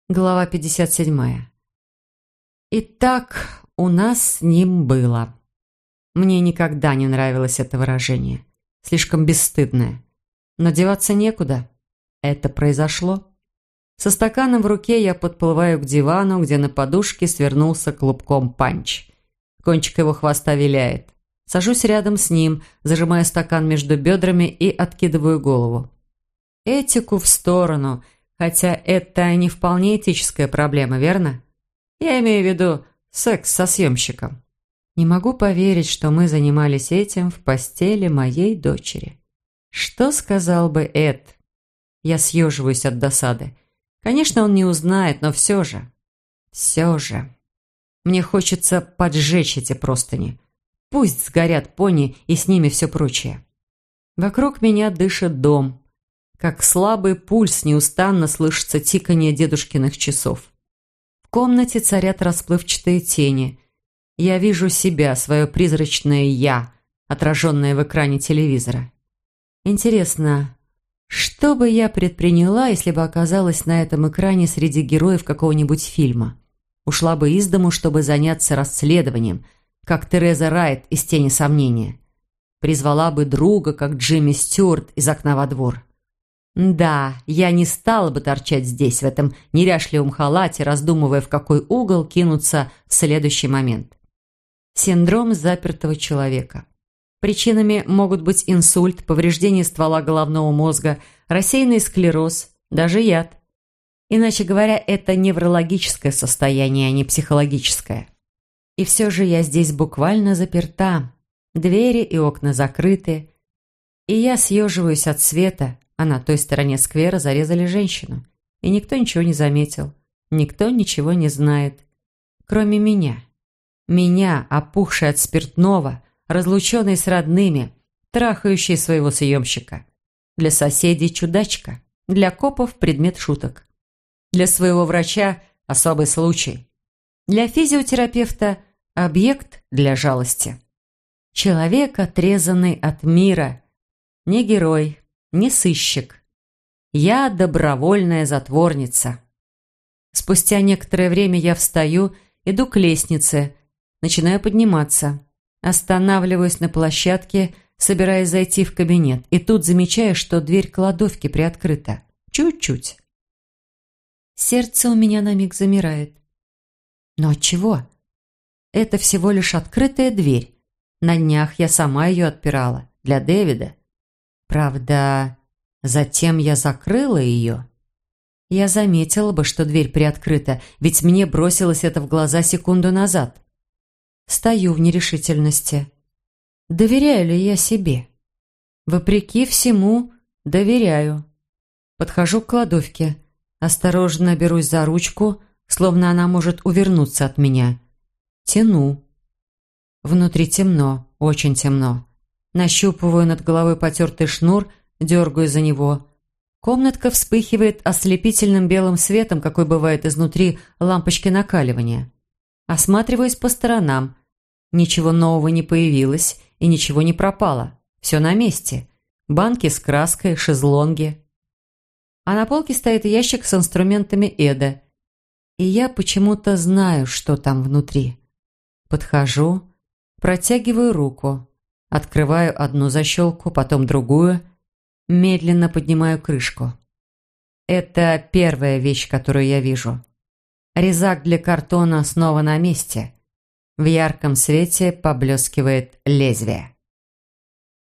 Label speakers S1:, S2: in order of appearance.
S1: Глава 57. Итак, у нас с ним было. Мне никогда не нравилось это выражение. Слишком бесстыдное. Но деваться некуда. Это произошло. Со стаканом в руке я подплываю к дивану, где на подушке свернулся клубком Панч. Кончик его хвоста виляет. Сажусь рядом с ним, зажимая стакан между бедрами и откидываю голову. Этику в сторону. Хотя это не вполне этическая проблема, верно? Я имею в виду секс со съемщиком. Не могу поверить, что мы занимались этим в постели моей дочери. Что сказал бы Эд? Я съеживаюсь от досады. Конечно, он не узнает, но все же. Все же. Мне хочется поджечь эти простыни. Пусть сгорят пони и с ними все прочее. Вокруг меня дышит дом. Как слабый пульс неустанно слышится тиканье дедушкиных часов. В комнате царят расплывчатые тени. Я вижу себя, свое призрачное «я», отраженное в экране телевизора. Интересно, что бы я предприняла, если бы оказалась на этом экране среди героев какого-нибудь фильма? Ушла бы из дому, чтобы заняться расследованием, как Тереза Райт из «Тени сомнения». Призвала бы друга, как Джимми Стюарт из «Окна во двор». Да, я не стала бы торчать здесь, в этом неряшливом халате, раздумывая, в какой угол кинуться в следующий момент. Синдром запертого человека. Причинами могут быть инсульт, повреждение ствола головного мозга, рассеянный склероз, даже яд. Иначе говоря, это неврологическое состояние, а не психологическое. И все же я здесь буквально заперта. Двери и окна закрыты. И я съеживаюсь от света, а на той стороне сквера зарезали женщину. И никто ничего не заметил. Никто ничего не знает. Кроме меня. Меня, опухшей от спиртного, разлученной с родными, трахающей своего съемщика. Для соседей чудачка. Для копов предмет шуток. Для своего врача особый случай. Для физиотерапевта объект для жалости. Человек, отрезанный от мира. Не герой. Не сыщик. Я добровольная затворница. Спустя некоторое время я встаю, иду к лестнице, начинаю подниматься. Останавливаюсь на площадке, собираясь зайти в кабинет, и тут замечаю, что дверь кладовки приоткрыта. Чуть-чуть. Сердце у меня на миг замирает. Но отчего? Это всего лишь открытая дверь. На днях я сама ее отпирала. Для Дэвида. Правда, затем я закрыла ее. Я заметила бы, что дверь приоткрыта, ведь мне бросилось это в глаза секунду назад. Стою в нерешительности. Доверяю ли я себе? Вопреки всему, доверяю. Подхожу к кладовке. Осторожно берусь за ручку, словно она может увернуться от меня. Тяну. Внутри темно, очень темно. Нащупываю над головой потертый шнур, дергаю за него. Комнатка вспыхивает ослепительным белым светом, какой бывает изнутри лампочки накаливания. Осматриваюсь по сторонам. Ничего нового не появилось и ничего не пропало. Все на месте. Банки с краской, шезлонги. А на полке стоит ящик с инструментами Эда. И я почему-то знаю, что там внутри. Подхожу, протягиваю руку. Открываю одну защелку, потом другую. Медленно поднимаю крышку. Это первая вещь, которую я вижу. Резак для картона снова на месте. В ярком свете поблескивает лезвие.